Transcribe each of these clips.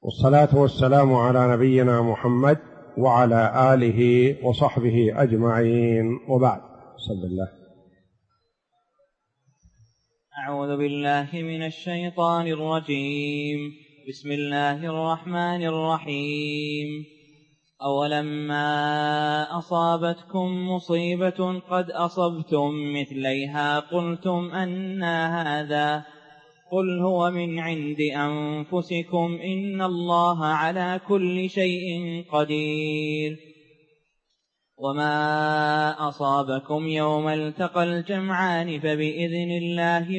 والصلاة والسلام على نبينا محمد وعلى آله وصحبه أجمعين، وبعد. بسم الله. أعوذ بالله من الشيطان الرجيم. بسم الله الرحمن الرحيم. أولما أصابتكم مصيبة قد أصبتم مثليها قلتم أنى هذا، قل هو من عند أنفسكم إن الله على كل شيء قدير. وما أصابكم يوم التقى الجمعان فبإذن الله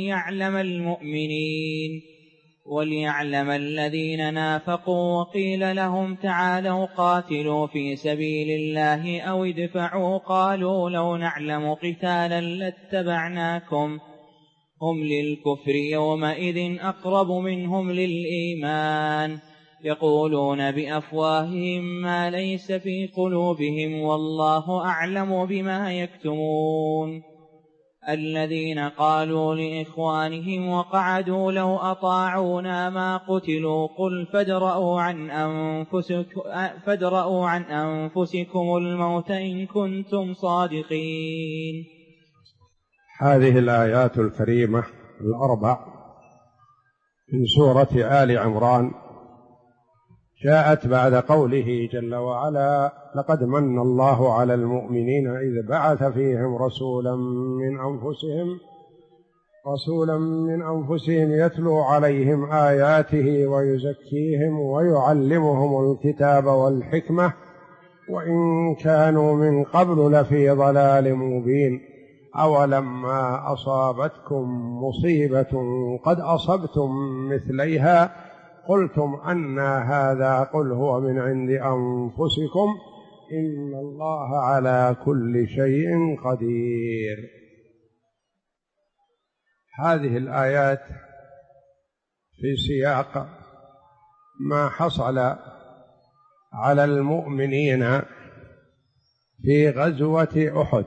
وليعلم الذين نافقوا، وقيل لهم تعالوا قاتلوا في سبيل الله أو ادفعوا، قالوا لو نعلم قتالا لاتبعناكم، هم للكفر يومئذ أقرب منهم للإيمان، يقولون بأفواههم ما ليس في قلوبهم والله أعلم بما يكتمون. الذين قالوا لإخوانهم وقعدوا لو أطاعونا ما قتلوا، قل فادرءوا عن أنفسكم الموت إن كنتم صادقين. هذه الآيات الكريمة الأربع من سورة آل عمران جاءت بعد قوله جل وعلا: لقد من الله على المؤمنين إذ بعث فيهم رسولا من أنفسهم يتلو عليهم آياته ويزكيهم ويعلمهم الكتاب والحكمة وإن كانوا من قبل لفي ضلال مبين. أولما أصابتكم مصيبة قد أصبتم مثليها قلتم أنى هذا، قل هو من عند أنفسكم إن الله على كل شيء قدير. هذه الآيات في سياق ما حصل على المؤمنين في غزوة أحد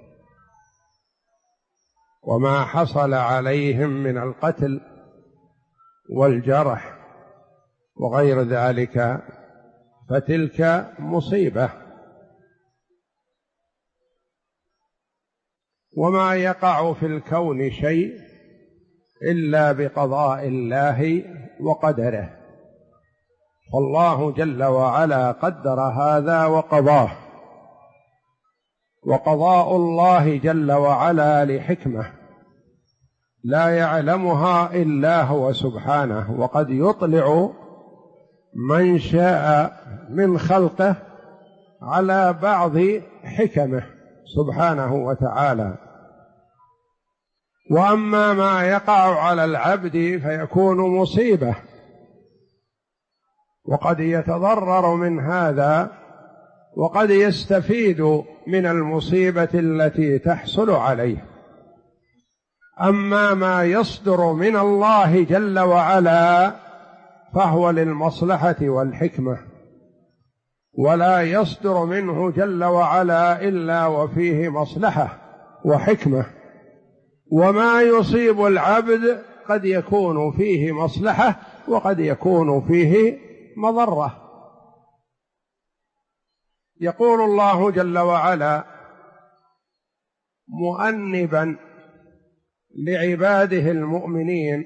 وما حصل عليهم من القتل والجرح وغير ذلك، فتلك مصيبة. وما يقع في الكون شيء إلا بقضاء الله وقدره، فالله جل وعلا قدر هذا وقضاه، وقضاء الله جل وعلا لحكمة لا يعلمها إلا هو سبحانه، وقد يطلع من شاء من خلقه على بعض حكمه سبحانه وتعالى. وأما ما يقع على العبد فيكون مصيبة، وقد يتضرر من هذا وقد يستفيد من المصيبة التي تحصل عليه. أما ما يصدر من الله جل وعلا فهو للمصلحة والحكمة، ولا يصدر منه جل وعلا إلا وفيه مصلحة وحكمة. وما يصيب العبد قد يكون فيه مصلحة وقد يكون فيه مضرة. يقول الله جل وعلا مؤنبا لعباده المؤمنين: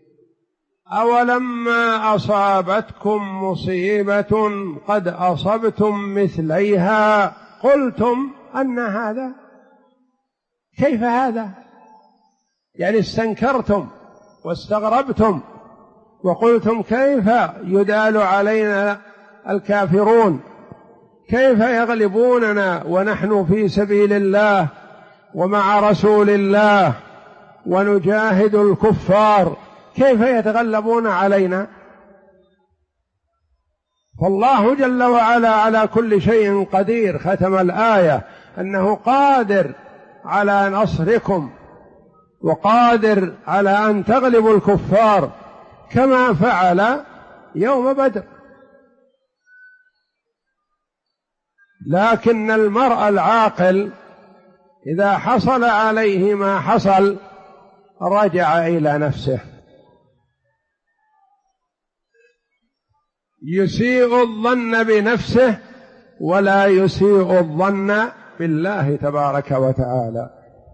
أولما أصابتكم مصيبة قد أصبتم مثليها قلتم أن هذا. كيف هذا؟ يعني استنكرتم واستغربتم وقلتم كيف يدال علينا الكافرون، كيف يغلبوننا ونحن في سبيل الله ومع رسول الله ونجاهد الكفار، كيف يتغلبون علينا؟ فالله جل وعلا على كل شيء قدير. ختم الآية أنه قادر على نصركم وقادر على أن تغلبوا الكفار كما فعل يوم بدر. لكن المرء العاقل إذا حصل عليه ما حصل رجع إلى نفسه يسيء الظن بنفسه ولا يسيء الظن بالله تبارك وتعالى.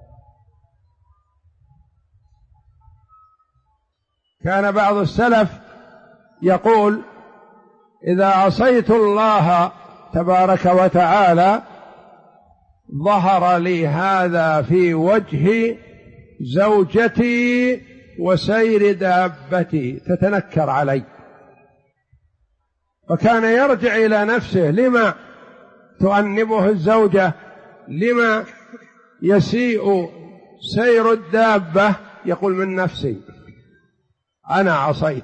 كان بعض السلف يقول: إذا عصيت الله تبارك وتعالى ظهر لي هذا في وجه زوجتي وسير دابتي تتنكر علي. فكان يرجع إلى نفسه: لما تؤنبه الزوجة؟ لما يسيء سير الدابة؟ يقول: من نفسي، أنا عصيت.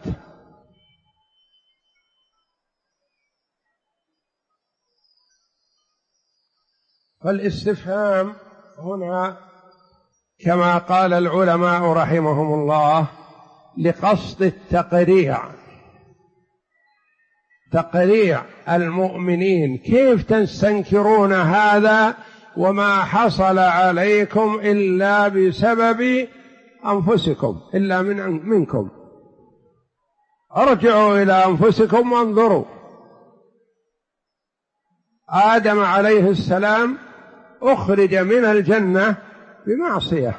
فالاستفهام هنا كما قال العلماء رحمهم الله لقصد التقريع، تقريع المؤمنين: كيف تستنكرون هذا وما حصل عليكم إلا بسبب أنفسكم، إلا منكم؟ ارجعوا إلى أنفسكم وانظروا. آدم عليه السلام أخرج من الجنة بمعصية،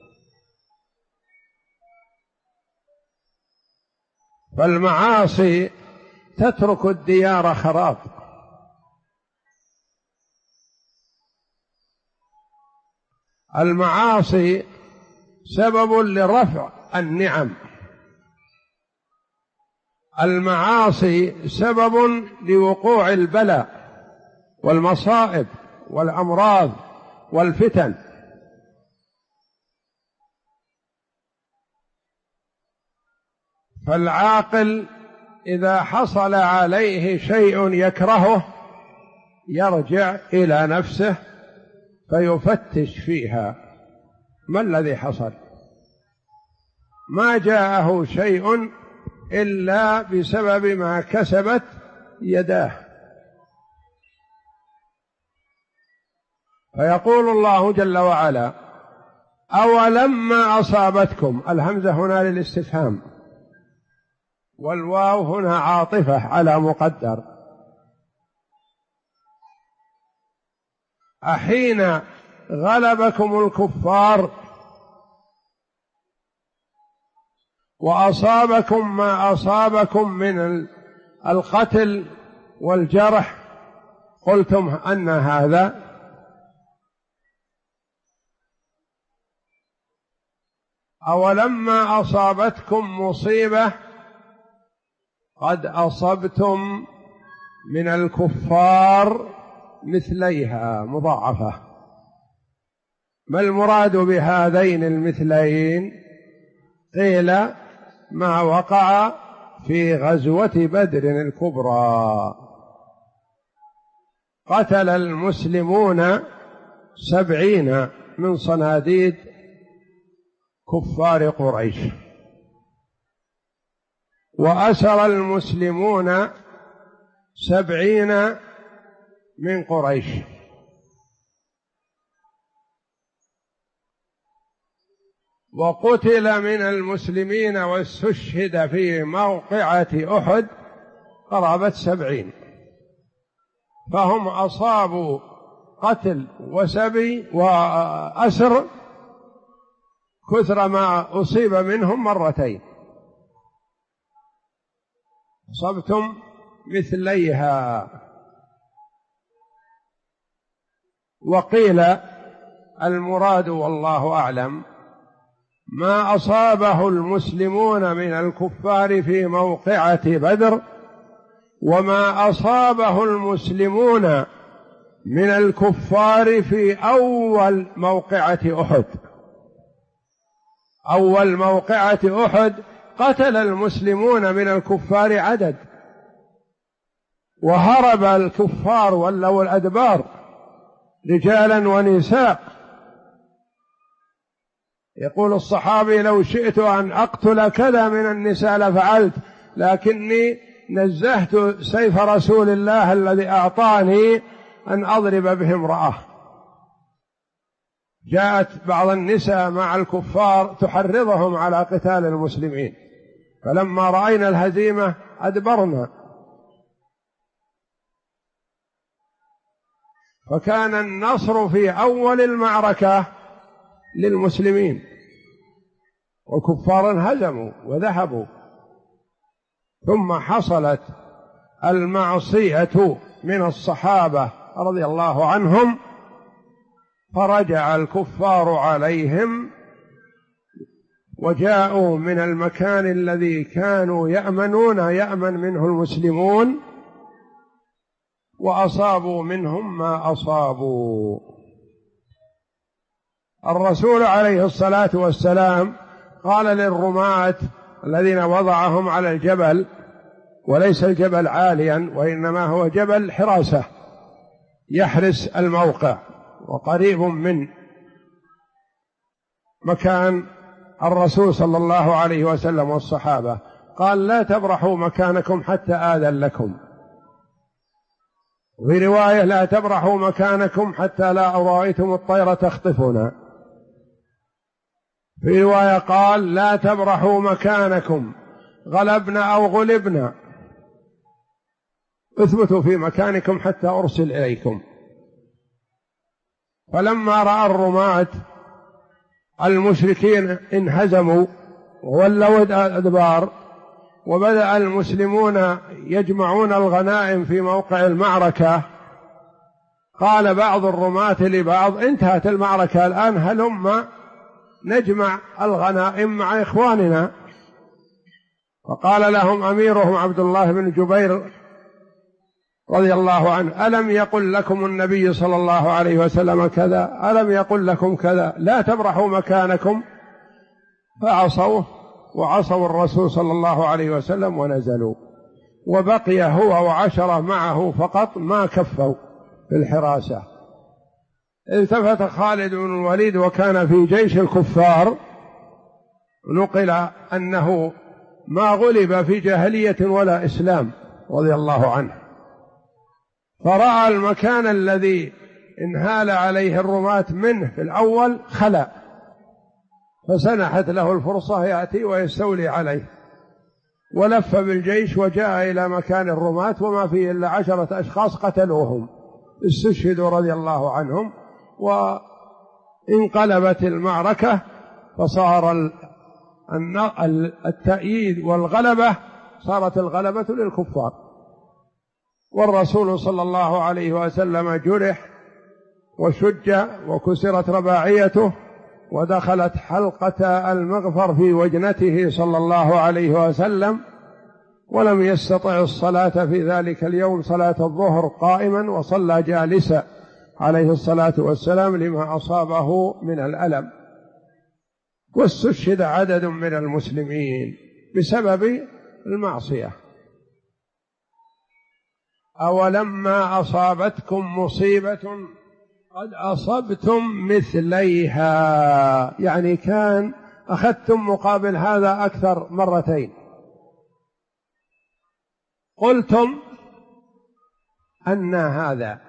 فالمعاصي تترك الديار خراب. المعاصي سبب لرفع النعم، المعاصي سبب لوقوع البلاء والمصائب والأمراض والفتن. فالعاقل إذا حصل عليه شيء يكرهه يرجع إلى نفسه فيفتش فيها: ما الذي حصل؟ ما جاءه شيء إلا بسبب ما كسبت يداه. فيقول الله جل وعلا: أولما أصابتكم، الهمزة هنا للاستفهام، والواو هنا عاطفة على مقدر، أحين غلبكم الكفار وأصابكم ما أصابكم من القتل والجرح قلتم أن هذا؟ أولما أصابتكم مصيبة قد أصبتم من الكفار مثليها مضاعفة. ما المراد بهذين المثلين؟ قيل: ما وقع في غزوة بدر الكبرى، قتل المسلمون 70 من صناديد كفار قريش، وأسر المسلمون 70 من قريش، وقتل من المسلمين واستشهد في موقعة أحد قرابة 70. فهم أصابوا قتل وسبي وأسر كثر ما أصيب منهم مرتين، أصبتم مثليها. وقيل المراد والله أعلم ما أصابه المسلمون من الكفار في موقعة بدر، وما أصابه المسلمون من الكفار في أول موقعة أحد. أول موقعة أحد قتل المسلمون من الكفار عدد، وهرب الكفار ولوا الأدبار رجالا ونساء. يقول الصحابي: لو شئت أن أقتل كذا من النساء لفعلت، لكني نزهت سيف رسول الله الذي أعطاني أن أضرب به امرأة. جاءت بعض النساء مع الكفار تحرضهم على قتال المسلمين، فلما رأينا الهزيمة أدبرنا فكان النصر في أول المعركة للمسلمين، والكفار انهزموا وذهبوا، ثم حصلت المعصية من الصحابة رضي الله عنهم، فرجع الكفار عليهم وجاءوا من المكان الذي كانوا يأمن منه المسلمون، وأصابوا منهم ما أصابوا. الرسول عليه الصلاة والسلام قال للرماة الذين وضعهم على الجبل، وليس الجبل عاليا وإنما هو جبل حراسة يحرس الموقع وقريب من مكان الرسول صلى الله عليه وسلم والصحابة، قال: لا تبرحوا مكانكم حتى آذن لكم. وفي رواية: لا تبرحوا مكانكم حتى لا أرأيتم الطير تخطفنا. في رواية قال: لا تبرحوا مكانكم، غلبنا أو غلبنا، اثبتوا في مكانكم حتى أرسل إليكم. فلما رأى الرماة المشركين انهزموا وولوا الأدبار، وبدأ المسلمون يجمعون الغنائم في موقع المعركة، قال بعض الرماة لبعض: انتهت المعركة الآن، هلم نجمع الغنائم مع إخواننا. فقال لهم أميرهم عبد الله بن جبير رضي الله عنه: ألم يقل لكم النبي صلى الله عليه وسلم كذا؟ ألم يقل لكم كذا؟ لا تبرحوا مكانكم. فعصوه وعصوا الرسول صلى الله عليه وسلم ونزلوا، وبقي هو و10 معه فقط ما كفوا في الحراسة. التفت خالد بن الوليد وكان في جيش الكفار، نقل أنه ما غلب في جاهلية ولا إسلام رضي الله عنه، فرأى المكان الذي انهال عليه الرماة منه في الأول خلا، فسنحت له الفرصة يأتي ويستولي عليه، ولف بالجيش وجاء إلى مكان الرماة، وما فيه إلا 10 أشخاص قتلوهم، استشهدوا رضي الله عنهم، وانقلبت المعركة، فصار التأييد والغلبة، صارت الغلبة للكفار. والرسول صلى الله عليه وسلم جرح وشج وكسرت رباعيته، ودخلت حلقة المغفر في وجنته صلى الله عليه وسلم، ولم يستطع الصلاة في ذلك اليوم، صلاة الظهر قائما، وصلى جالسا عليه الصلاة والسلام لما أصابه من الألم. واستشهد عدد من المسلمين بسبب المعصية. أولما أصابتكم مصيبة قد أصبتم مثليها، يعني كان أخذتم مقابل هذا أكثر مرتين. قلتم أن هذا،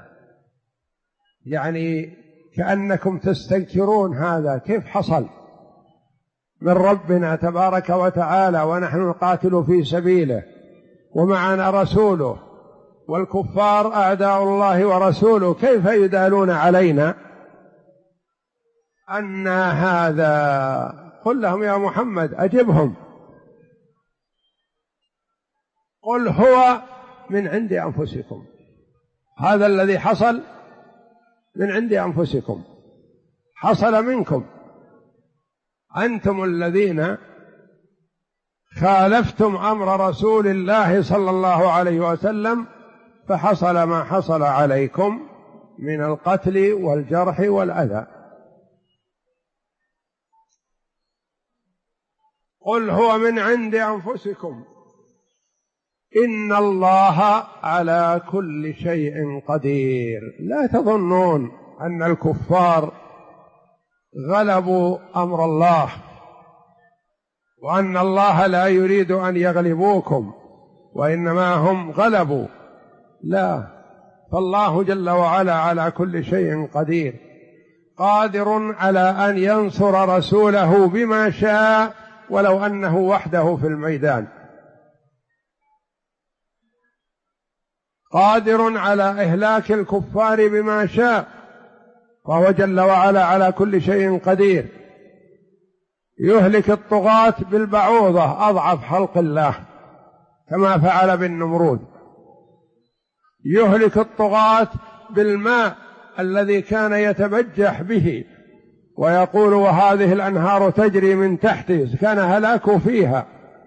يعني كأنكم تستنكرون هذا كيف حصل من ربنا تبارك وتعالى، ونحن نقاتل في سبيله ومعنا رسوله، والكفار أعداء الله ورسوله، كيف يدالون علينا أن هذا؟ قل لهم يا محمد، أجبهم، قل هو من عند أنفسكم، هذا الذي حصل من عند أنفسكم، حصل منكم، أنتم الذين خالفتم أمر رسول الله صلى الله عليه وسلم، فحصل ما حصل عليكم من القتل والجرح والأذى. قل هو من عند أنفسكم إن الله على كل شيء قدير. لا تظنون أن الكفار غلبوا أمر الله، وأن الله لا يريد أن يغلبوكم، وإنما هم غلبوا، لا، فالله جل وعلا على كل شيء قدير، قادر على أن ينصر رسوله بما شاء ولو أنه وحده في الميدان. قادر على إهلاك الكفار بما شاء، فهو جل وعلا على كل شيء قدير. يهلك الطغاة بالبعوضة أضعف خلق الله كما فعل بالنمرود، يهلك الطغاة بالماء الذي كان يتبجح به ويقول وهذه الأنهار تجري من تحتي، كان هلاك فيها.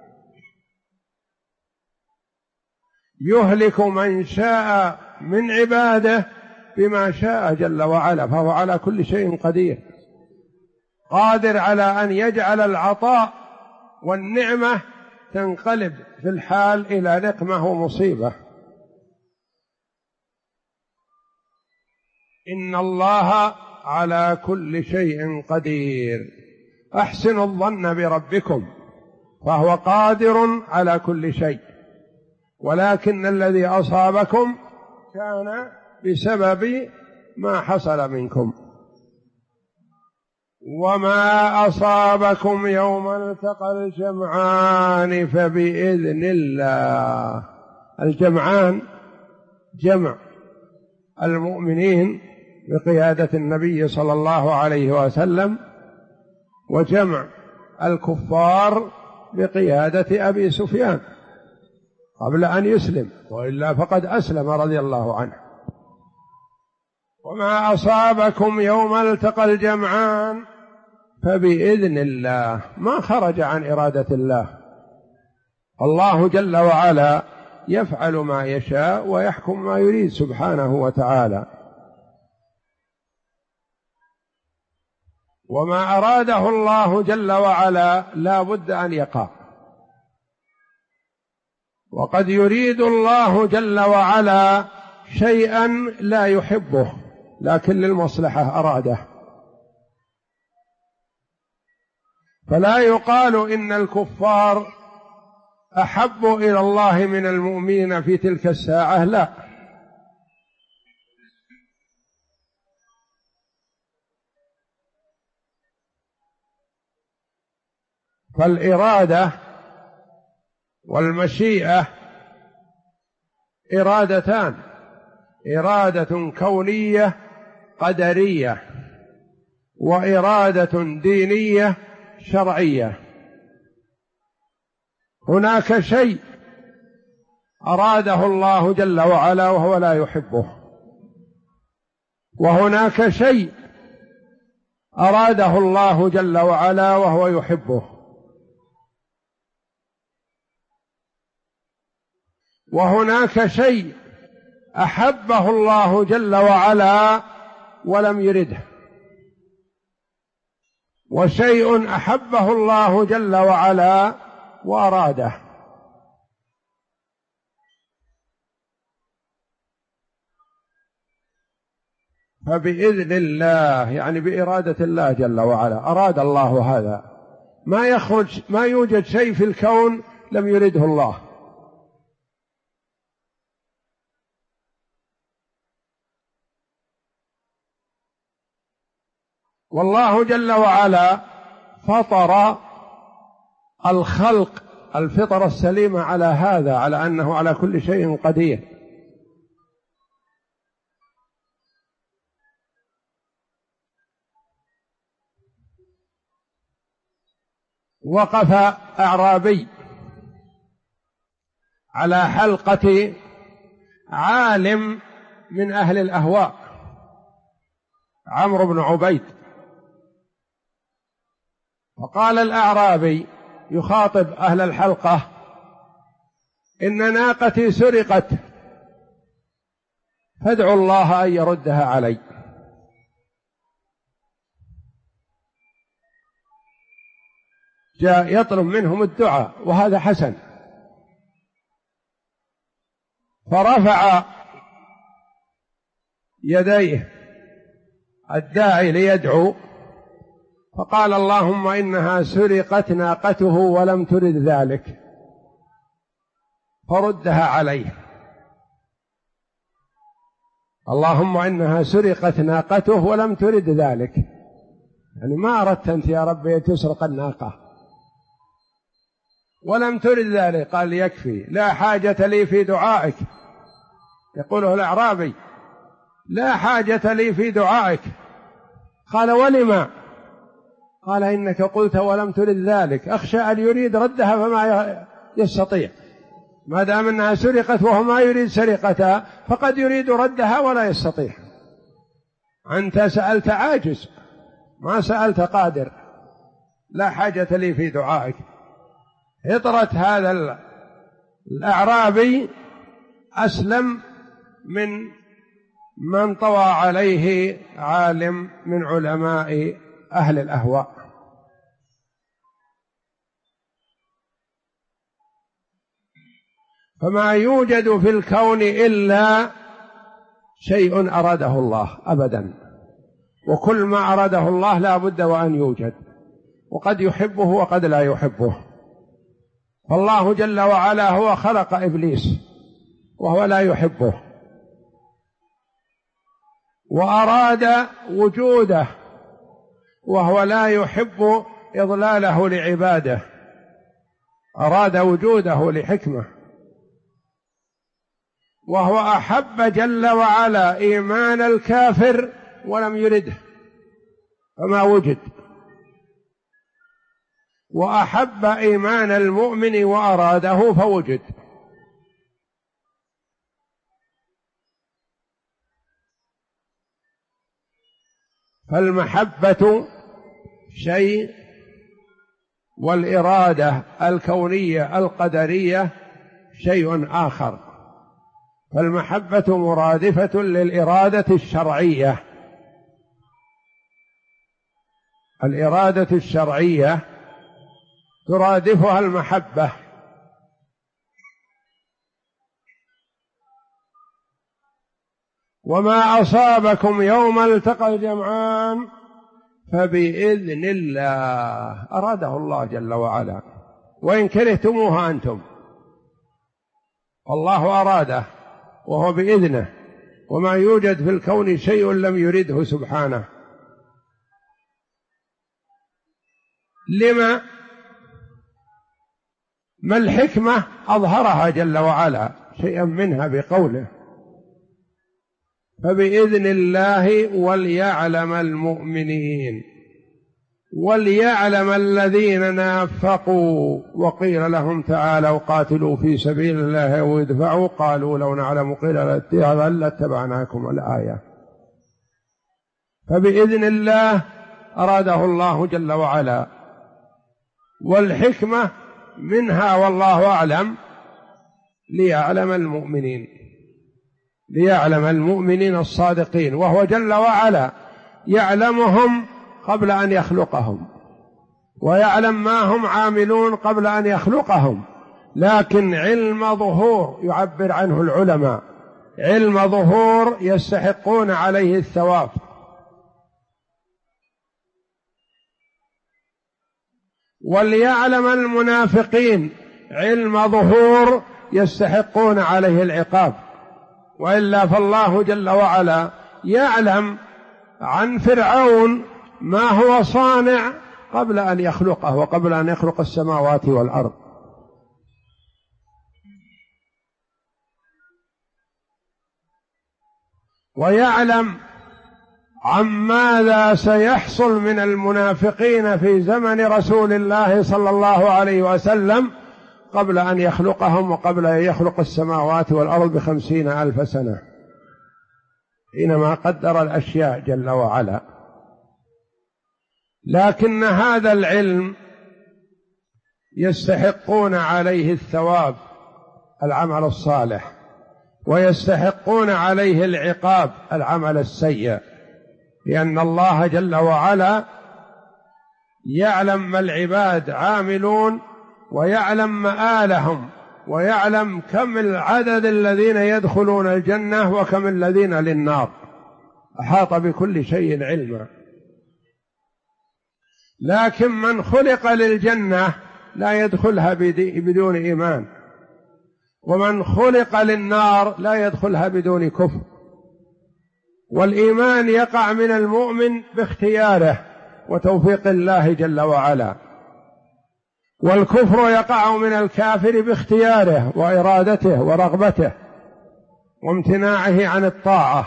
يهلك من شاء من عباده بما شاء جل وعلا، فهو على كل شيء قدير، قادر على أن يجعل العطاء والنعمة تنقلب في الحال إلى نقمة ومصيبة. إن الله على كل شيء قدير. أحسنوا الظن بربكم فهو قادر على كل شيء، ولكن الذي أصابكم كان بسبب ما حصل منكم. وما أصابكم يوم التقى الجمعان فبإذن الله. الجمعان جمع المؤمنين بقيادة النبي صلى الله عليه وسلم، وجمع الكفار بقيادة أبي سفيان قبل أن يسلم، وإلا فقد أسلم رضي الله عنه. وما أصابكم يوم التقى الجمعان فبإذن الله، ما خرج عن إرادة الله. الله جل وعلا يفعل ما يشاء ويحكم ما يريد سبحانه وتعالى. وما أراده الله جل وعلا لا بد أن يقع، وقد يريد الله جل وعلا شيئا لا يحبه لكن للمصلحة أراده، فلا يقال إن الكفار أحب إلى الله من المؤمنين في تلك الساعة، لا، فالإرادة والمشيئة إرادتان، إرادة كونية قدرية، وإرادة دينية شرعية. هناك شيء أراده الله جل وعلا وهو لا يحبه، وهناك شيء أراده الله جل وعلا وهو يحبه، وهناك شيء أحبه الله جل وعلا ولم يرده، وشيء أحبه الله جل وعلا وأراده. فبإذن الله يعني بإرادة الله جل وعلا، أراد الله هذا، ما يوجد شيء في الكون لم يرده الله. والله جل وعلا فطر الخلق الفطرة السليمة على هذا، على أنه على كل شيء قدير. وقف أعرابي على حلقة عالم من أهل الأهواء عمرو بن عبيد، وقال الأعرابي يخاطب أهل الحلقة: إن ناقتي سرقت فادعوا الله أن يردها علي. جاء يطلب منهم الدعاء، وهذا حسن. فرفع يديه الداعي ليدعو، فقال: اللهم إنها سرقت ناقته ولم ترد ذلك فردها عليه. اللهم إنها سرقت ناقته ولم ترد ذلك، يعني ما أردت أنت يا ربي تسرق الناقة ولم ترد ذلك. قال: يكفي، لا حاجة لي في دعائك، يقوله الأعرابي: لا حاجة لي في دعائك. قال: ولما؟ قال: إنك قلت ولم ترد ذلك، أخشى أن يريد ردها فما يستطيع، ما دام أنها سرقت وهو ما يريد سرقتها فقد يريد ردها ولا يستطيع. أنت سألت عاجز، ما سألت قادر. لا حاجة لي في دعائك. فطرة هذا الأعرابي أسلم من طوى عليه عالم من علماء أهل الأهواء. فما يوجد في الكون إلا شيء أراده الله أبدا، وكل ما أراده الله لا بد وأن يوجد، وقد يحبه وقد لا يحبه. فالله جل وعلا هو خلق إبليس وهو لا يحبه، وأراد وجوده وهو لا يحب إضلاله لعباده، أراد وجوده لحكمة. وهو أحب جل وعلا إيمان الكافر ولم يرده فما وجد، وأحب إيمان المؤمن وأراده فوجد. فالمحبة شيء، والإرادة الكونية القدرية شيء آخر. فالمحبة مرادفة للإرادة الشرعية، الإرادة الشرعية ترادفها المحبة. وما أصابكم يوم التقى الجمعان فبإذن الله، أراده الله جل وعلا، وإن كرهتموها أنتم، الله أراده وهو بإذنه، وما يوجد في الكون شيء لم يرده سبحانه. لما؟ ما الحكمة؟ أظهرها جل وعلا شيئا منها بقوله: فبإذن الله وليعلم المؤمنين وليعلم الذين نافقوا وقيل لهم تعالوا قاتلوا في سبيل الله وادفعوا قالوا لو نعلم قيل لاتبعناكم. الآية. فبإذن الله أراده الله جل وعلا، والحكمة منها والله أعلم ليعلم المؤمنين، ليعلم المؤمنين الصادقين، وهو جل وعلا يعلمهم قبل أن يخلقهم، ويعلم ما هم عاملون قبل أن يخلقهم. لكن علم ظهور يعبر عنه العلماء، علم ظهور يستحقون عليه الثواب. وليعلم المنافقين علم ظهور يستحقون عليه العقاب. وإلا فالله جل وعلا يعلم عن فرعون ما هو صانع قبل أن يخلقه وقبل أن يخلق السماوات والأرض. ويعلم عن ماذا سيحصل من المنافقين في زمن رسول الله صلى الله عليه وسلم قبل أن يخلقهم وقبل أن يخلق السماوات والأرض 50,000 سنة، حينما قدر الأشياء جل وعلا. لكن هذا العلم يستحقون عليه الثواب العمل الصالح، ويستحقون عليه العقاب العمل السيء، لأن الله جل وعلا يعلم ما العباد عاملون، ويعلم مآلهم، ويعلم كم العدد الذين يدخلون الجنة وكم الذين للنار، أحاط بكل شيء علما. لكن من خلق للجنة لا يدخلها بدون إيمان، ومن خلق للنار لا يدخلها بدون كفر. والإيمان يقع من المؤمن باختياره وتوفيق الله جل وعلا، والكفر يقع من الكافر باختياره وإرادته ورغبته. وامتناعه عن الطاعة،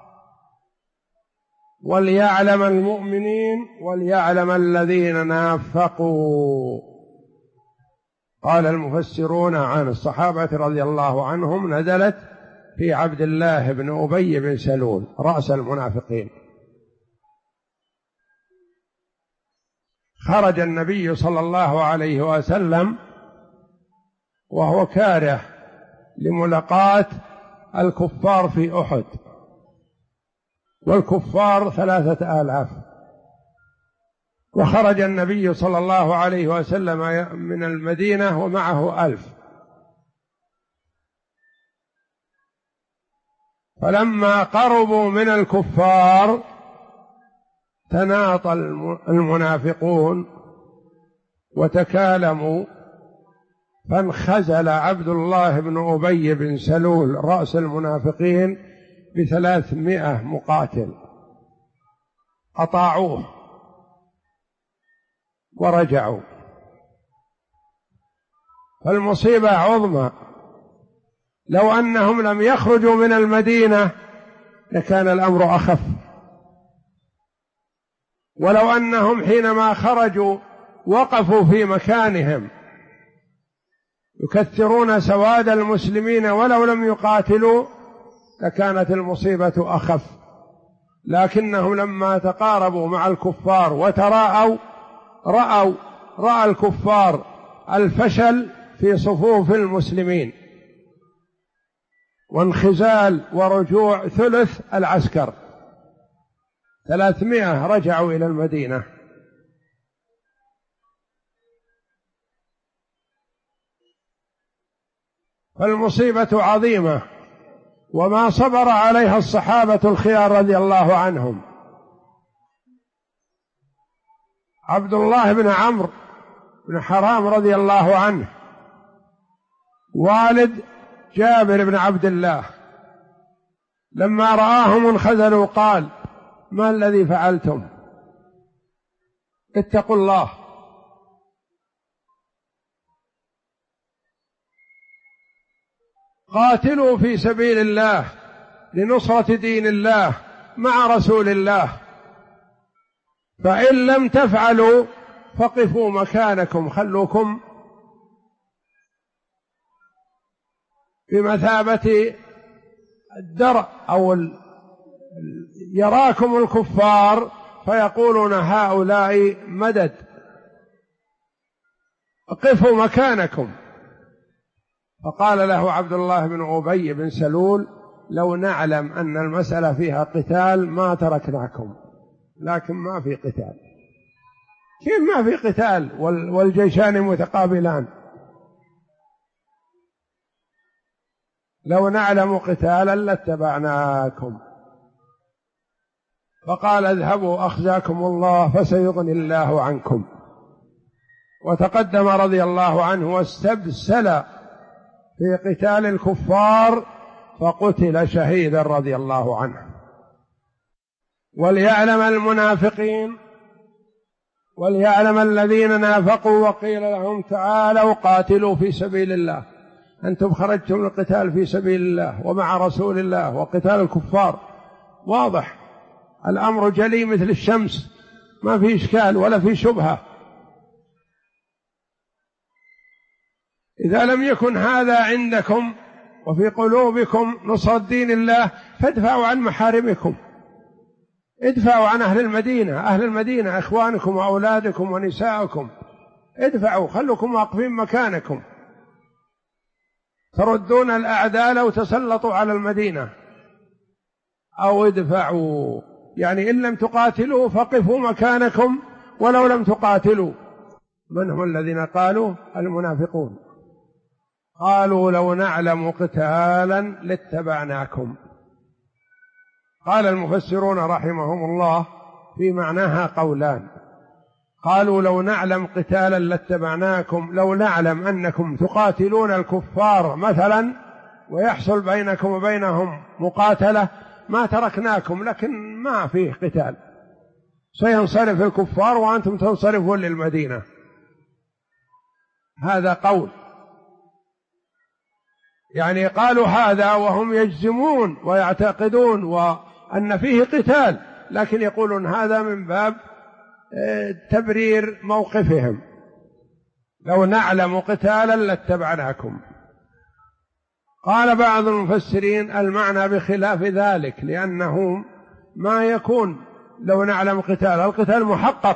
وليعلم المؤمنين وليعلم الذين نافقوا. قال المفسرون عن الصحابة رضي الله عنهم نزلت في عبد الله بن أبي بن سلول رأس المنافقين. خرج النبي صلى الله عليه وسلم وهو كاره لملاقاة الكفار في أحد، والكفار 3000، وخرج النبي صلى الله عليه وسلم من المدينة ومعه 1000. فلما قربوا من الكفار تناطى المنافقون وتكالموا، فانخزل عبد الله بن أبي بن سلول رأس المنافقين ب300 مقاتل، أطاعوه ورجعوا. فالمصيبة عظمى، لو أنهم لم يخرجوا من المدينة لكان الأمر أخف، ولو أنهم حينما خرجوا وقفوا في مكانهم يكثرون سواد المسلمين ولو لم يقاتلوا لكانت المصيبة أخف. لكنهم لما تقاربوا مع الكفار وتراءوا رأى الكفار الفشل في صفوف المسلمين وانخزال ورجوع ثلث العسكر، 300 رجعوا إلى المدينة. فالمصيبة عظيمة، وما صبر عليها الصحابة الخيار رضي الله عنهم. عبد الله بن عمرو بن حرام رضي الله عنه والد جابر بن عبد الله لما رآهم انخذلوا قال: ما الذي فعلتم؟ اتقوا الله. قاتلوا في سبيل الله لنصرة دين الله مع رسول الله، فإن لم تفعلوا فقفوا مكانكم، خلوكم بمثابة الدرء، أو يراكم الكفار فيقولون هؤلاء مدد، قفوا مكانكم. فقال له عبد الله بن أبي بن سلول: لو نعلم أن المسألة فيها قتال ما تركناكم، لكن ما في قتال. كيف ما في قتال والجيشان متقابلان؟ لو نعلم قتالا لاتبعناكم. فقال: اذهبوا أخزاكم الله فسيغني الله عنكم. وتقدم رضي الله عنه واستبسل في قتال الكفار فقتل شهيدا رضي الله عنه. وليعلم المنافقين وليعلم الذين نافقوا وقيل لهم تعالوا قاتلوا في سبيل الله. أنتم خرجتم للقتال في سبيل الله ومع رسول الله، وقتال الكفار واضح، الأمر جلي مثل الشمس، ما في إشكال ولا في شبهة. إذا لم يكن هذا عندكم وفي قلوبكم نصرة دين الله فادفعوا عن محارمكم، ادفعوا عن أهل المدينة، أهل المدينة إخوانكم وأولادكم ونساءكم، ادفعوا، خلوكم واقفين مكانكم. تردون الأعداء لو تسلطوا على المدينة، أو ادفعوا، يعني إن لم تقاتلوا فقفوا مكانكم ولو لم تقاتلوا. من هم الذين قالوا؟ المنافقون. قالوا: لو نعلم قتالا لاتبعناكم. قال المفسرون رحمهم الله في معناها قولان: قالوا لو نعلم قتالا لاتبعناكم، لو نعلم أنكم تقاتلون الكفار مثلا ويحصل بينكم وبينهم مقاتلة ما تركناكم، لكن ما فيه قتال، سينصرف الكفار وأنتم تنصرفون للمدينة. هذا قول. يعني قالوا هذا وهم يجزمون ويعتقدون وأن فيه قتال، لكن يقولون هذا من باب تبرير موقفهم. لو نعلم قتالا لاتبعناكم. قال بعض المفسرين المعنى بخلاف ذلك، لأنه ما يكون لو نعلم قتال، القتال محقق،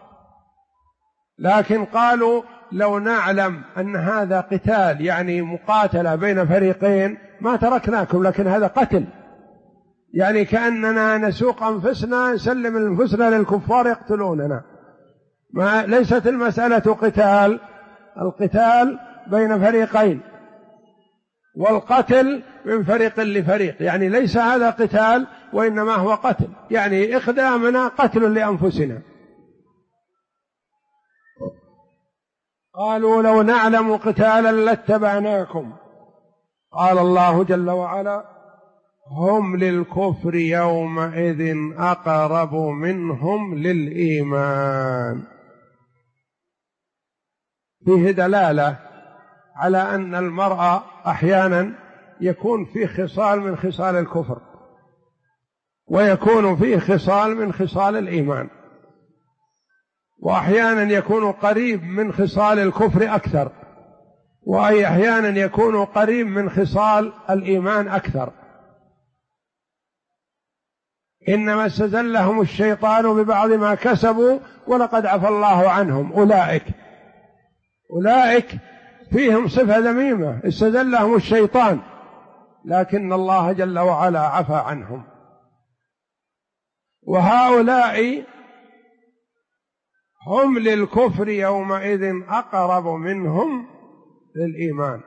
لكن قالوا لو نعلم أن هذا قتال يعني مقاتلة بين فريقين ما تركناكم، لكن هذا قتل، يعني كأننا نسوق أنفسنا، نسلم أنفسنا للكفار يقتلوننا. ما ليست المسألة قتال، القتال بين فريقين والقتل من فريق لفريق، يعني ليس هذا قتال وإنما هو قتل، يعني إقدامنا قتل لأنفسنا. قالوا لو نعلم قتالا لاتبعناكم. قال الله جل وعلا هم للكفر يومئذ أقرب منهم للإيمان. فيه دلالة على أن المرء أحيانا يكون فيه خصال من خصال الكفر، ويكون فيه خصال من خصال الإيمان، وأحيانا يكون قريب من خصال الكفر أكثر، وأحيانا يكون قريب من خصال الإيمان أكثر. إنما استزلهم الشيطان ببعض ما كسبوا ولقد عفى الله عنهم. أولئك فيهم صفة ذميمة، استزلهم الشيطان، لكن الله جل وعلا عفى عنهم. وهؤلاء هم للكفر يومئذ أقرب منهم للإيمان.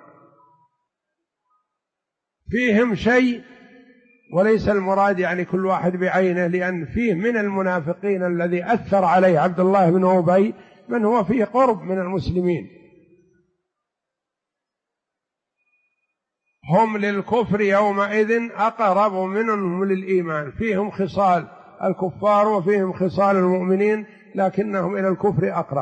فيهم شيء، وليس المراد يعني كل واحد بعينه، لأن فيه من المنافقين الذي أثر عليه عبد الله بن أبي من هو فيه قرب من المسلمين. هم للكفر يومئذ أقرب منهم للإيمان. فيهم خصال الكفار وفيهم خصال المؤمنين، لكنهم إلى الكفر أقرب.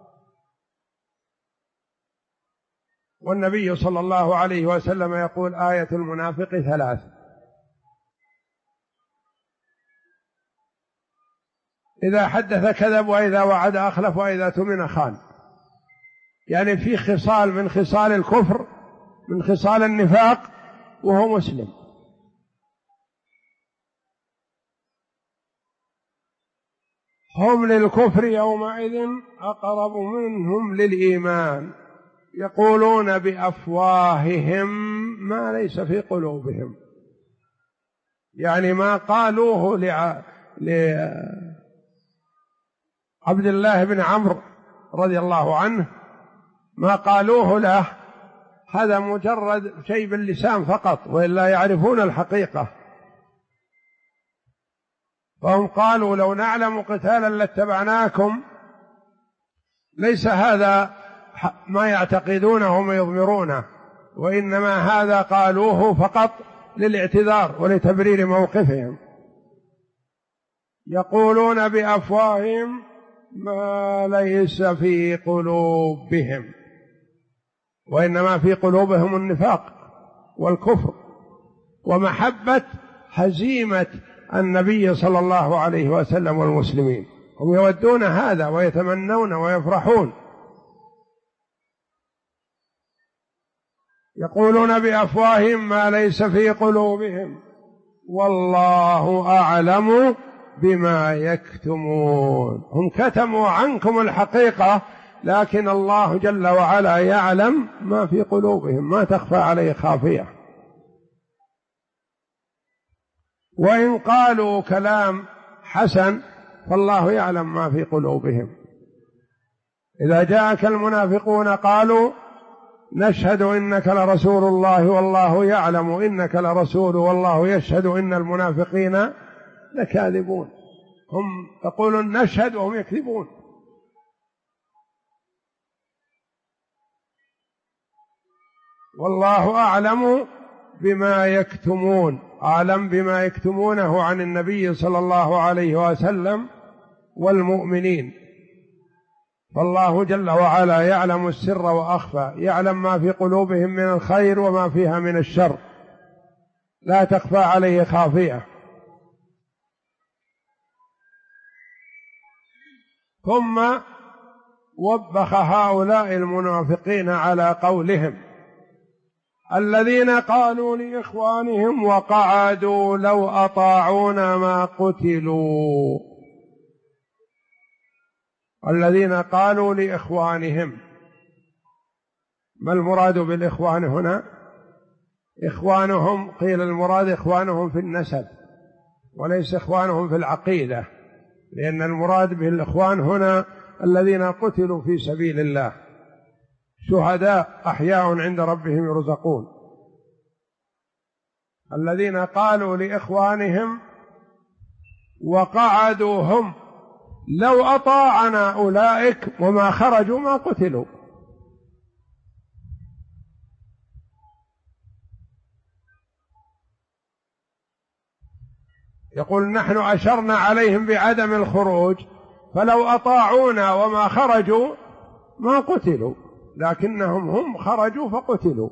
والنبي صلى الله عليه وسلم يقول آية المنافق 3: إذا حدث كذب، وإذا وعد أخلف، وإذا اؤتمن خان. يعني في خصال من خصال الكفر، من خصال النفاق، وهو مسلم. هم للكفر يومئذ أقرب منهم للإيمان يقولون بأفواههم ما ليس في قلوبهم. يعني ما قالوه عبد الله بن عمرو رضي الله عنه، ما قالوه له هذا مجرد شيء باللسان فقط، وإلا يعرفون الحقيقة. فهم قالوا لو نعلم قتالا لاتبعناكم، ليس هذا ما يعتقدونه ويضمرونه، وإنما هذا قالوه فقط للاعتذار ولتبرير موقفهم. يقولون بأفواههم ما ليس في قلوبهم، وإنما في قلوبهم النفاق والكفر ومحبة هزيمة النبي صلى الله عليه وسلم والمسلمين. هم يودون هذا ويتمنون ويفرحون. يقولون بأفواههم ما ليس في قلوبهم والله أعلم بما يكتمون. هم كتموا عنكم الحقيقة، لكن الله جل وعلا يعلم ما في قلوبهم، ما تخفى عليه خافية. وإن قالوا كلام حسن فالله يعلم ما في قلوبهم. إذا جاءك المنافقون قالوا نشهد إنك لرسول الله والله يعلم إنك لرسول والله يشهد إن المنافقين لكاذبون. هم يقولون نشهد وهم يكذبون. والله أعلم بما يكتمون، أعلم بما يكتمونه عن النبي صلى الله عليه وسلم والمؤمنين. فالله جل وعلا يعلم السر وأخفى، يعلم ما في قلوبهم من الخير وما فيها من الشر، لا تخفى عليه خافية. ثم وبخ هؤلاء المنافقين على قولهم الذين قالوا لإخوانهم وقعدوا لو أطاعونا ما قتلوا. الذين قالوا لإخوانهم، ما المراد بالإخوان هنا؟ إخوانهم قيل المراد إخوانهم في النسب وليس إخوانهم في العقيدة، لأن المراد بالإخوان هنا الذين قتلوا في سبيل الله شهداء أحياء عند ربهم يرزقون. الذين قالوا لإخوانهم وقعدوا هم لو أطاعنا أولئك وما خرجوا ما قتلوا. يقول نحن أشرنا عليهم بعدم الخروج، فلو أطاعونا وما خرجوا ما قتلوا، لكنهم هم خرجوا فقتلوا.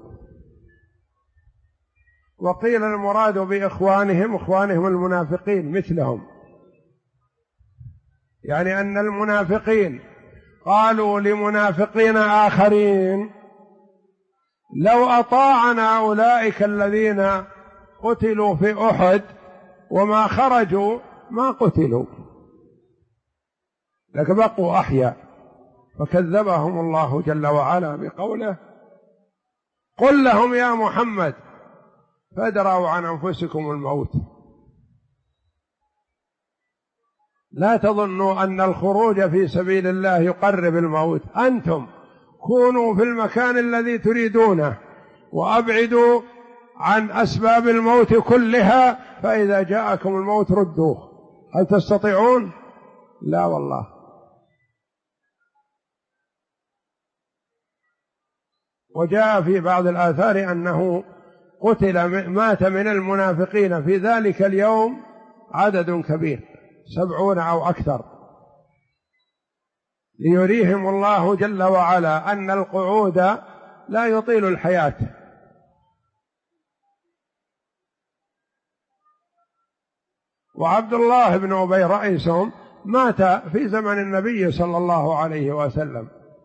وقيل المراد بإخوانهم إخوانهم المنافقين مثلهم، يعني أن المنافقين قالوا لمنافقين آخرين لو أطاعنا أولئك الذين قتلوا في أحد وما خرجوا ما قتلوا، لكن بقوا أحياء. فكذبهم الله جل وعلا بقوله قل لهم يا محمد فادرأوا عن أنفسكم الموت. لا تظنوا أن الخروج في سبيل الله يقرب الموت، أنتم كونوا في المكان الذي تريدونه وأبعدوا عن أسباب الموت كلها، فإذا جاءكم الموت ردوه. هل تستطيعون؟ لا والله. وجاء في بعض الآثار أنه مات من المنافقين في ذلك اليوم عدد كبير 70 أو أكثر، ليريهم الله جل وعلا أن القعود لا يطيل الحياة. وعبد الله بن أبي رئيسهم مات في زمن النبي صلى الله عليه وسلم.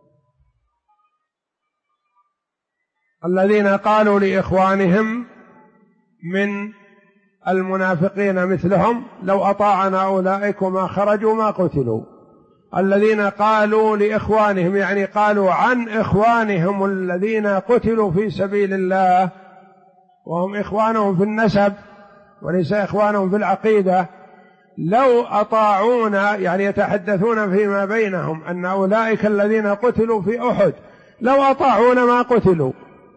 الذين قالوا لإخوانهم من المنافقين مثلهم لو أطاعنا أولئك ما خرجوا ما قتلوا. الذين قالوا لإخوانهم يعني قالوا عن إخوانهم الذين قتلوا في سبيل الله، وهم إخوانهم في النسب وليس إخوانهم في العقيدة، لو أطاعونا يعني يتحدثون فيما بينهم أن أولئك الذين قتلوا في أحد لو أطاعونا ما قتلوا.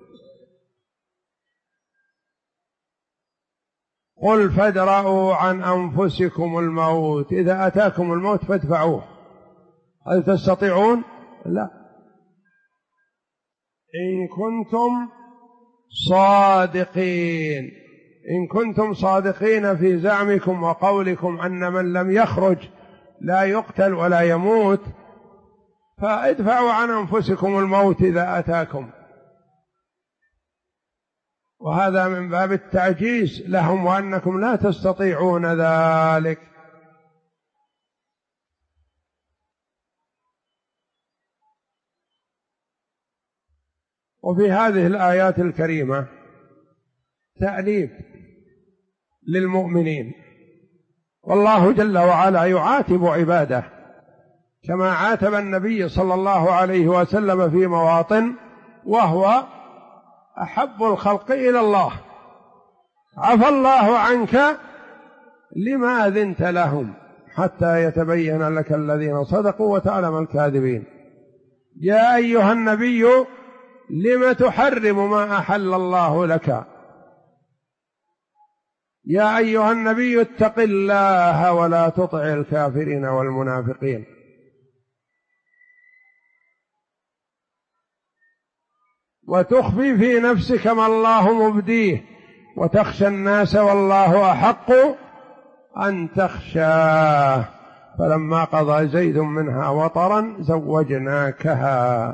قل فادرءوا عن أنفسكم الموت، إذا أتاكم الموت فادفعوه. هل تستطيعون؟ لا. إن كنتم صادقين، إن كنتم صادقين في زعمكم وقولكم أن من لم يخرج لا يقتل ولا يموت، فادفعوا عن أنفسكم الموت إذا أتاكم. وهذا من باب التعجيز لهم وأنكم لا تستطيعون ذلك. وفي هذه الآيات الكريمة تأليف للمؤمنين، والله جل وعلا يعاتب عباده كما عاتب النبي صلى الله عليه وسلم في مواطن وهو أحب الخلق إلى الله. عفى الله عنك لما أذنت لهم حتى يتبين لك الذين صدقوا وتعلم الكاذبين. يا أيها النبي لم تحرم ما أحل الله لك. يا أيها النبي اتق الله ولا تطع الكافرين والمنافقين. وتخفي في نفسك ما الله مبديه وتخشى الناس والله أحق أن تخشاه فلما قضى زيد منها وطرا زوجناكها.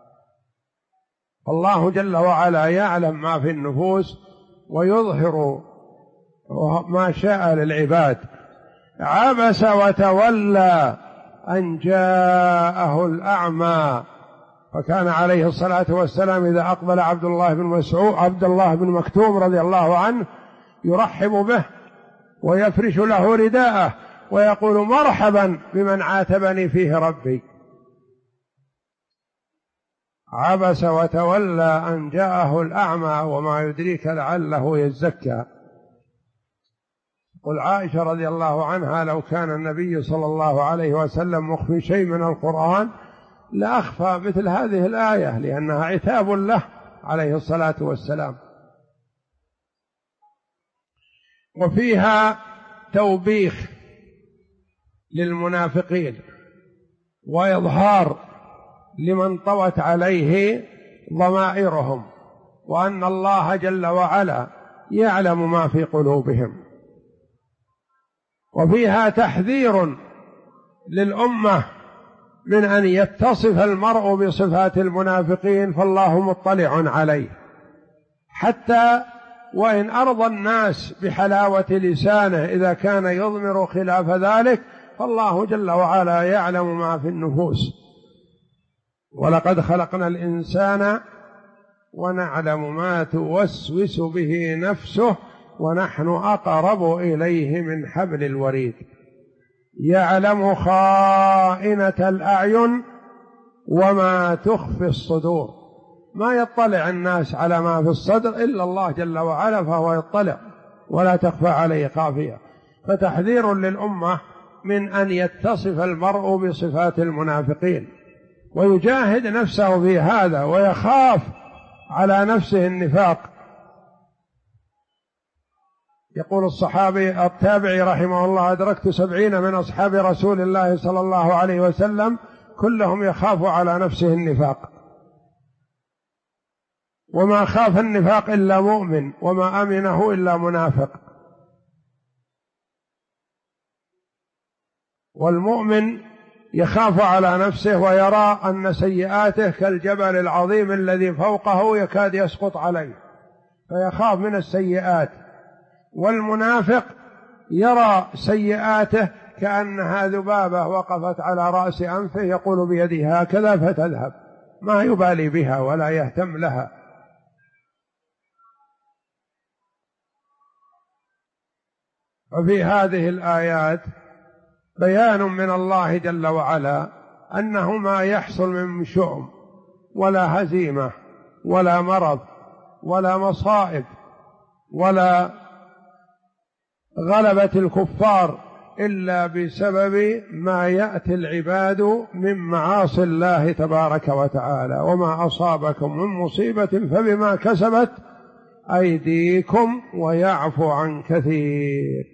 الله جل وعلا يعلم ما في النفوس ويظهر ما شاء للعباد. عبس وتولى أن جاءه الأعمى، فكان عليه الصلاة والسلام إذا أقبل عبد الله بن مكتوم رضي الله عنه يرحب به ويفرش له رداءه ويقول مرحبا بمن عاتبني فيه ربي. عبس وتولى أن جاءه الأعمى وما يدريك لعله يزكى. قل عائشة رضي الله عنها لو كان النبي صلى الله عليه وسلم مخفي شيء من القرآن لأخفى مثل هذه الآية، لأنها عتاب له عليه الصلاة والسلام. وفيها توبيخ للمنافقين وإظهار لمن طوت عليه ضمائرهم، وأن الله جل وعلا يعلم ما في قلوبهم. وفيها تحذير للأمة من أن يتصف المرء بصفات المنافقين، فالله مطلع عليه، حتى وإن أرضى الناس بحلاوة لسانه إذا كان يضمر خلاف ذلك، فالله جل وعلا يعلم ما في النفوس. ولقد خلقنا الإنسان ونعلم ما توسوس به نفسه ونحن أقرب إليه من حبل الوريد. يعلم خائنة الأعين وما تخفي الصدور. ما يطلع الناس على ما في الصدر إلا الله جل وعلا، فهو يطلع ولا تخفى عليه خافية. فتحذير للأمة من أن يتصف المرء بصفات المنافقين، ويجاهد نفسه في هذا ويخاف على نفسه النفاق. يقول الصحابي التابعي رحمه الله: أدركت 70 من أصحاب رسول الله صلى الله عليه وسلم كلهم يخاف على نفسه النفاق، وما خاف النفاق إلا مؤمن، وما أمنه إلا منافق. والمؤمن يخاف على نفسه ويرى أن سيئاته كالجبل العظيم الذي فوقه يكاد يسقط عليه، فيخاف من السيئات. والمنافق يرى سيئاته كأنها ذبابة وقفت على رأس أنفه يقول بيده هكذا فتذهب، ما يبالي بها ولا يهتم لها. وفي هذه الآيات بيان من الله جل وعلا أنه ما يحصل من شؤم ولا هزيمة ولا مرض ولا مصائب ولا غلبة الكفار إلا بسبب ما يأتي العباد من معاصي الله تبارك وتعالى. وما أصابكم من مصيبة فبما كسبت أيديكم ويعفو عن كثير.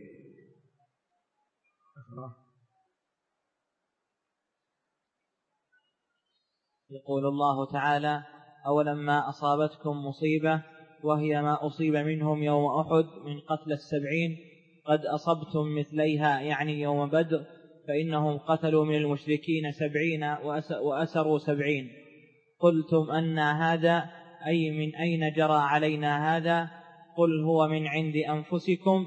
يقول الله تعالى: أولما أصابتكم مصيبة وهي ما أصيب منهم يوم أحد من قتل 70 قد أصبتم مثليها، يعني يوم بدر، فإنهم قتلوا من المشركين 70 وأسروا 70. قلتم أن هذا، أي من أين جرى علينا هذا؟ قل هو من عند أنفسكم.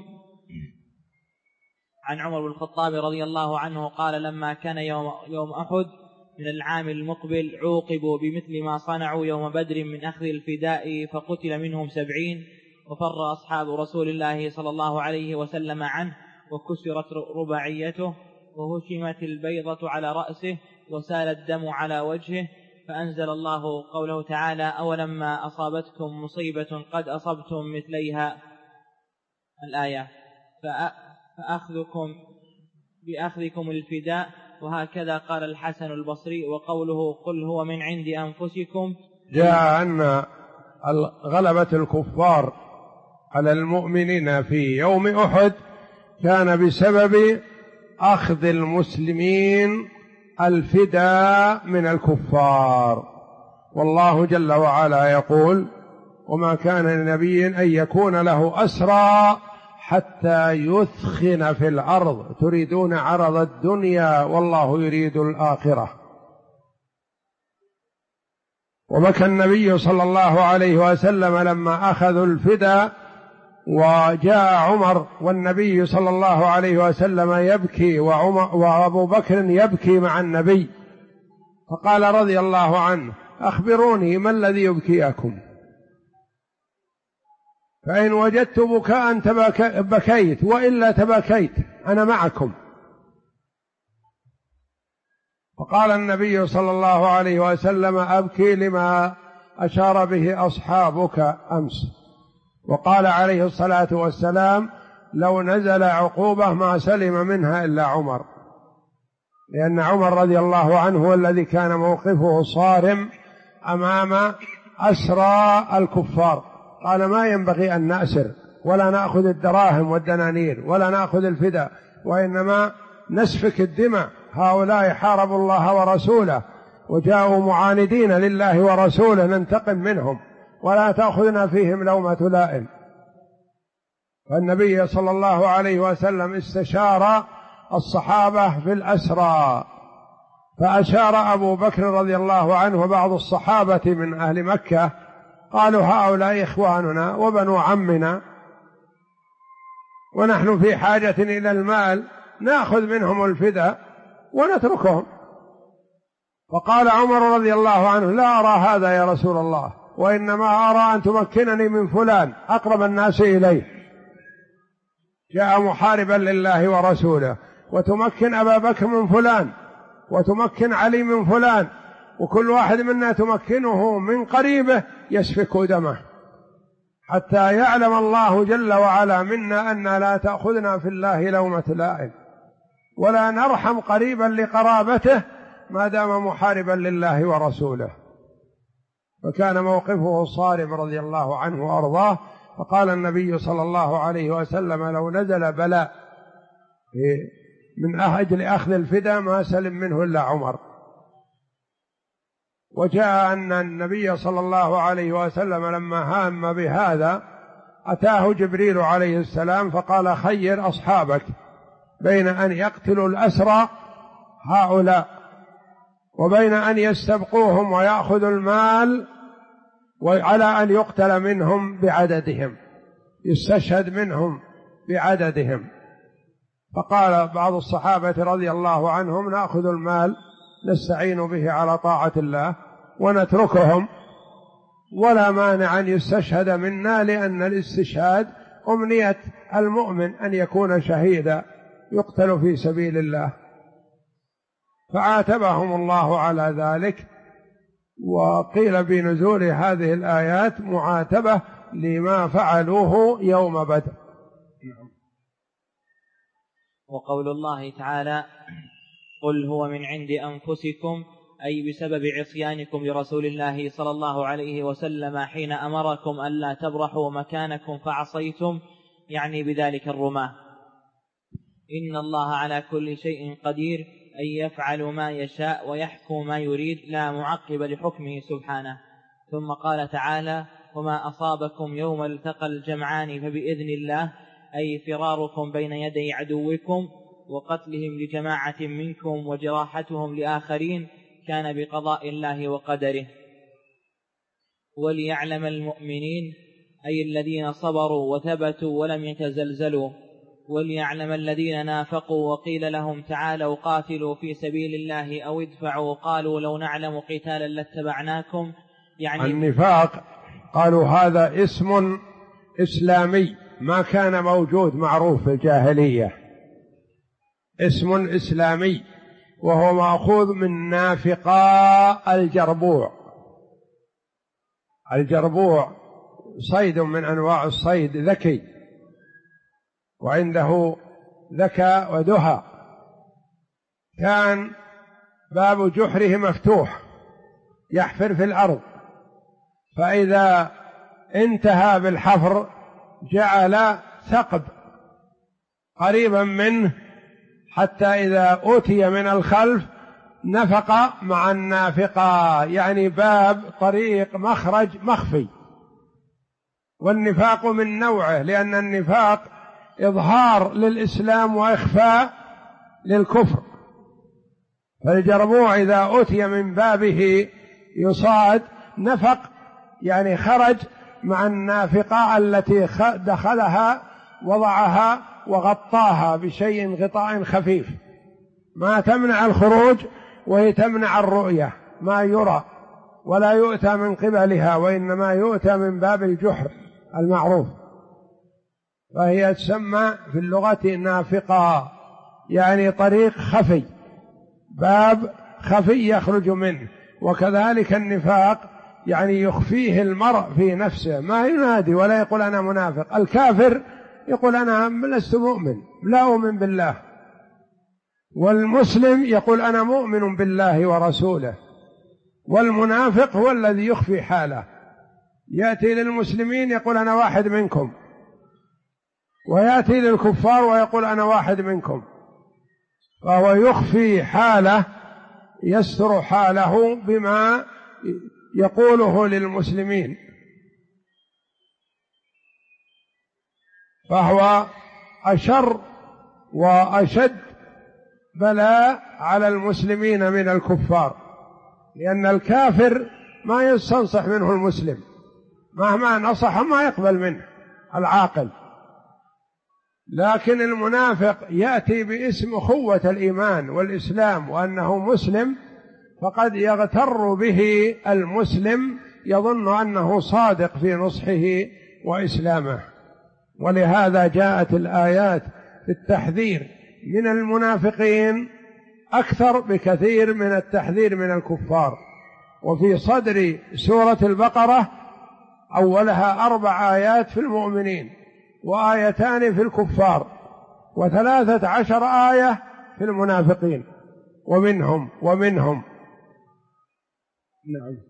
عن عمر بن الخطاب رضي الله عنه قال: لما كان يوم أحد من العام المقبل عوقبوا بمثل ما صنعوا يوم بدر من أخذ الفداء، فقتل منهم 70، وفر أصحاب رسول الله صلى الله عليه وسلم عنه، وكسرت رباعيته، وهشمت البيضة على رأسه، وسال الدم على وجهه. فأنزل الله قوله تعالى: أولما أصابتكم مصيبة قد أصبتم مثليها، الآية، فأخذكم بأخذكم الفداء. وهكذا قال الحسن البصري. وقوله قل هو من عند أنفسكم، جاء أن غلبة الكفار على المؤمنين في يوم أحد كان بسبب أخذ المسلمين الفداء من الكفار. والله جل وعلا يقول: وما كان لنبي أن يكون له أسرى حتى يثخن في الأرض، تريدون عرض الدنيا والله يريد الآخرة. وبكى النبي صلى الله عليه وسلم لما أخذوا الفداء، وجاء عمر والنبي صلى الله عليه وسلم يبكي وأبو بكر يبكي مع النبي، فقال رضي الله عنه: أخبروني ما الذي يبكيكم؟ فإن وجدت بكاء بكيت، وإلا تبكيت، أنا معكم. فقال النبي صلى الله عليه وسلم: أبكي لما أشار به أصحابك أمس. وقال عليه الصلاة والسلام: لو نزل عقوبة ما سلم منها إلا عمر، لأن عمر رضي الله عنه هو الذي كان موقفه صارم أمام أسرى الكفار. قال: ما ينبغي أن نأسر ولا نأخذ الدراهم والدنانير ولا نأخذ الفداء، وإنما نسفك الدماء. هؤلاء حاربوا الله ورسوله وجاءوا معاندين لله ورسوله، ننتقم منهم ولا تأخذنا فيهم لومة لائم. فالنبي صلى الله عليه وسلم استشار الصحابة في الأسرى، فأشار أبو بكر رضي الله عنه وبعض الصحابة من أهل مكة، قالوا: هؤلاء إخواننا وبنو عمنا ونحن في حاجة إلى المال، نأخذ منهم الفداء ونتركهم. فقال عمر رضي الله عنه: لا أرى هذا يا رسول الله، وإنما أرى أن تمكنني من فلان أقرب الناس إليه، جاء محاربا لله ورسوله، وتمكن أبا بكر من فلان، وتمكن علي من فلان، وكل واحد منا تمكنه من قريبه يسفك دمه، حتى يعلم الله جل وعلا منا أن لا تأخذنا في الله لومة لائم، ولا نرحم قريبا لقرابته ما دام محاربا لله ورسوله. فكان موقفه صارم رضي الله عنه وأرضاه. فقال النبي صلى الله عليه وسلم: لو نزل بلاء من أجل أخذ الفداء ما سلم منه إلا عمر. وجاء أن النبي صلى الله عليه وسلم لما هام بهذا أتاه جبريل عليه السلام فقال: خير أصحابك بين أن يقتلوا الأسرى هؤلاء وبين أن يستبقوهم ويأخذوا المال، وعلى أن يقتل منهم بعددهم، يستشهد منهم بعددهم. فقال بعض الصحابة رضي الله عنهم: نأخذ المال نستعين به على طاعة الله ونتركهم، ولا مانع أن يستشهد منا، لأن الاستشهاد أمنية المؤمن أن يكون شهيدا يقتل في سبيل الله. فعاتبهم الله على ذلك. وقيل بنزول هذه الآيات معاتبة لما فعلوه يوم بدر. وقول الله تعالى: قل هو من عند أنفسكم، أي بسبب عصيانكم لرسول الله صلى الله عليه وسلم حين أمركم ألا تبرحوا مكانكم فعصيتم، يعني بذلك الرماة. إن الله على كل شيء قدير، أن يفعل ما يشاء ويحكم ما يريد، لا معقب لحكمه سبحانه. ثم قال تعالى: وما أصابكم يوم التقى الجمعان فبإذن الله، أي فراركم بين يدي عدوكم وقتلهم لجماعة منكم وجراحتهم لآخرين كان بقضاء الله وقدره. وليعلم المؤمنين، أي الذين صبروا وثبتوا ولم يتزلزلوا، وليعلم الذين نافقوا وقيل لهم تعالوا قاتلوا في سبيل الله أو ادفعوا قالوا لو نعلم قتالا لاتبعناكم. يعني النفاق قالوا هذا اسم إسلامي ما كان موجود معروف في الجاهلية، اسم إسلامي، وهو مأخوذ من نافقا الجربوع. الجربوع صيد من أنواع الصيد ذكي، وعنده ذكاء ودهى، كان باب جحره مفتوح يحفر في الأرض، فإذا انتهى بالحفر جعل ثقب قريبا منه، حتى إذا أوتي من الخلف نفق مع النافقة، يعني باب طريق مخرج مخفي. والنفاق من نوعه، لأن النفاق إظهار للإسلام وإخفاء للكفر. فالجربوع إذا أتي من بابه يصاد نفق، يعني خرج مع النافقة التي دخلها وضعها وغطاها بشيء غطاء خفيف، ما تمنع الخروج وهي تمنع الرؤية، ما يرى ولا يؤتى من قبلها، وإنما يؤتى من باب الجحر المعروف. فهي تسمى في اللغة نافقة، يعني طريق خفي، باب خفي يخرج منه. وكذلك النفاق يعني يخفيه المرء في نفسه، ما ينادي ولا يقول أنا منافق. الكافر يقول أنا لست مؤمن، لا أؤمن بالله، والمسلم يقول أنا مؤمن بالله ورسوله. والمنافق هو الذي يخفي حاله، يأتي للمسلمين يقول أنا واحد منكم، ويأتي للكفار ويقول أنا واحد منكم، فهو يخفي حاله، يستر حاله بما يقوله للمسلمين، فهو أشر وأشد بلاء على المسلمين من الكفار، لأن الكافر ما يستنصح منه المسلم، مهما نصح ما يقبل منه العاقل. لكن المنافق يأتي باسم أخوة الإيمان والإسلام وأنه مسلم، فقد يغتر به المسلم، يظن أنه صادق في نصحه وإسلامه. ولهذا جاءت الآيات في التحذير من المنافقين أكثر بكثير من التحذير من الكفار. وفي صدر سورة البقرة أولها 4 آيات في المؤمنين، وآيتان في الكفار، 13 آية في المنافقين ومنهم. نعم.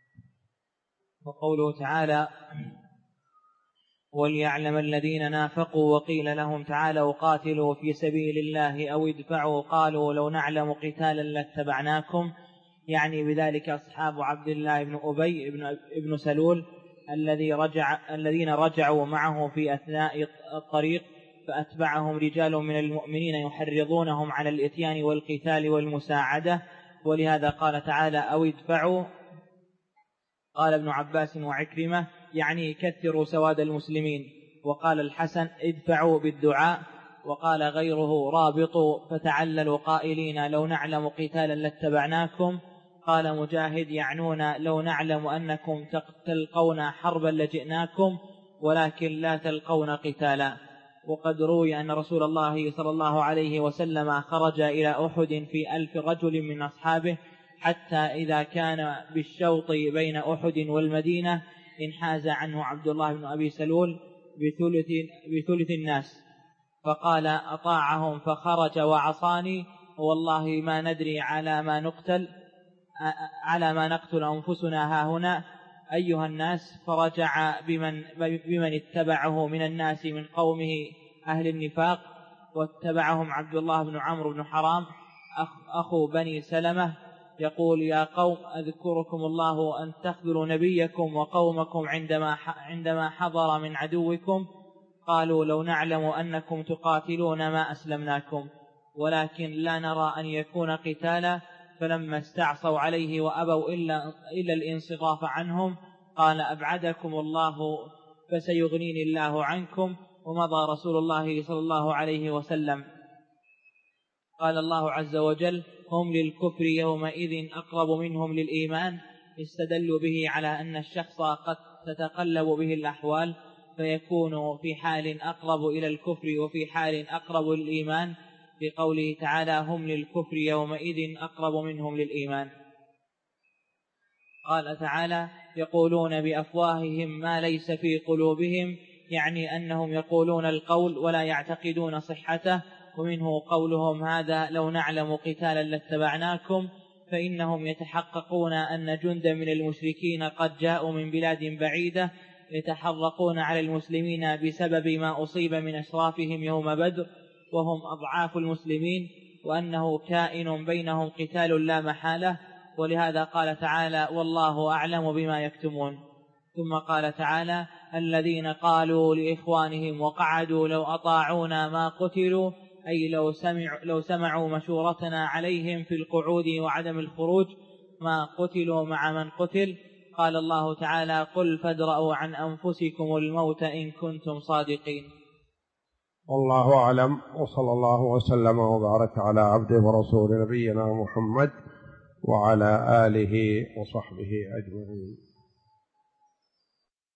وقوله تعالى وليعلم الذين نافقوا وقيل لهم تعالوا قاتلوا في سبيل الله أو ادفعوا قالوا لو نعلم قتالا لاتبعناكم، يعني بذلك أصحاب عبد الله بن أبي بن سلول الذين رجعوا معه في أثناء الطريق، فأتبعهم رجال من المؤمنين يحرضونهم على الإتيان والقتال والمساعدة. ولهذا قال تعالى أو ادفعوا. قال ابن عباس وعكرمة يعني كثروا سواد المسلمين. وقال الحسن ادفعوا بالدعاء. وقال غيره رابطوا فتعللوا قائلين لو نعلم قتالا لاتبعناكم. قال مجاهد يعنون لو نعلم أنكم تلقون حربا لجئناكم ولكن لا تلقون قتالا. وقد روي أن رسول الله صلى الله عليه وسلم خرج إلى أحد في 1000 رجل من أصحابه، حتى إذا كان بالشوط بين أحد والمدينة انحاز عنه عبد الله بن أبي سلول بثلث الناس، فقال أطاعهم فخرج وعصاني والله ما ندري على ما نقتل أنفسنا هاهنا أيها الناس. فرجع بمن اتبعه من الناس من قومه أهل النفاق، واتبعهم عبد الله بن عمرو بن حرام أخو بني سلمة يقول يا قوم أذكركم الله أن تخذلوا نبيكم وقومكم عندما حضر من عدوكم. قالوا لو نعلم أنكم تقاتلون ما أسلمناكم ولكن لا نرى أن يكون قتالا. فلما استعصوا عليه وأبوا إلا الانصراف عنهم قال أبعدكم الله فسيغنيني الله عنكم. ومضى رسول الله صلى الله عليه وسلم. قال الله عز وجل هم للكفر يومئذ أقرب منهم للإيمان، استدلوا به على أن الشخص قد تتقلب به الأحوال، فيكون في حال أقرب إلى الكفر وفي حال أقرب للإيمان، بقوله تعالى هم للكفر يومئذ أقرب منهم للإيمان. قال تعالى يقولون بأفواههم ما ليس في قلوبهم، يعني أنهم يقولون القول ولا يعتقدون صحته. ومنه قولهم هذا لو نعلم قتالا لاتبعناكم، فإنهم يتحققون أن جندا من المشركين قد جاءوا من بلاد بعيدة يتحرقون على المسلمين بسبب ما أصيب من أشرافهم يوم بدر وهم أضعاف المسلمين، وأنه كائن بينهم قتال لا محالة. ولهذا قال تعالى والله أعلم بما يكتمون. ثم قال تعالى الذين قالوا لإخوانهم وقعدوا لو أطاعونا ما قتلوا، أي لو سمعوا مشورتنا عليهم في القعود وعدم الخروج ما قتلوا مع من قتل. قال الله تعالى: قل فادرءوا عن أنفسكم الموت إن كنتم صادقين. والله أعلم، وصلى الله وسلم وبارك على عبده ورسول نبينا محمد وعلى آله وصحبه أجمعين.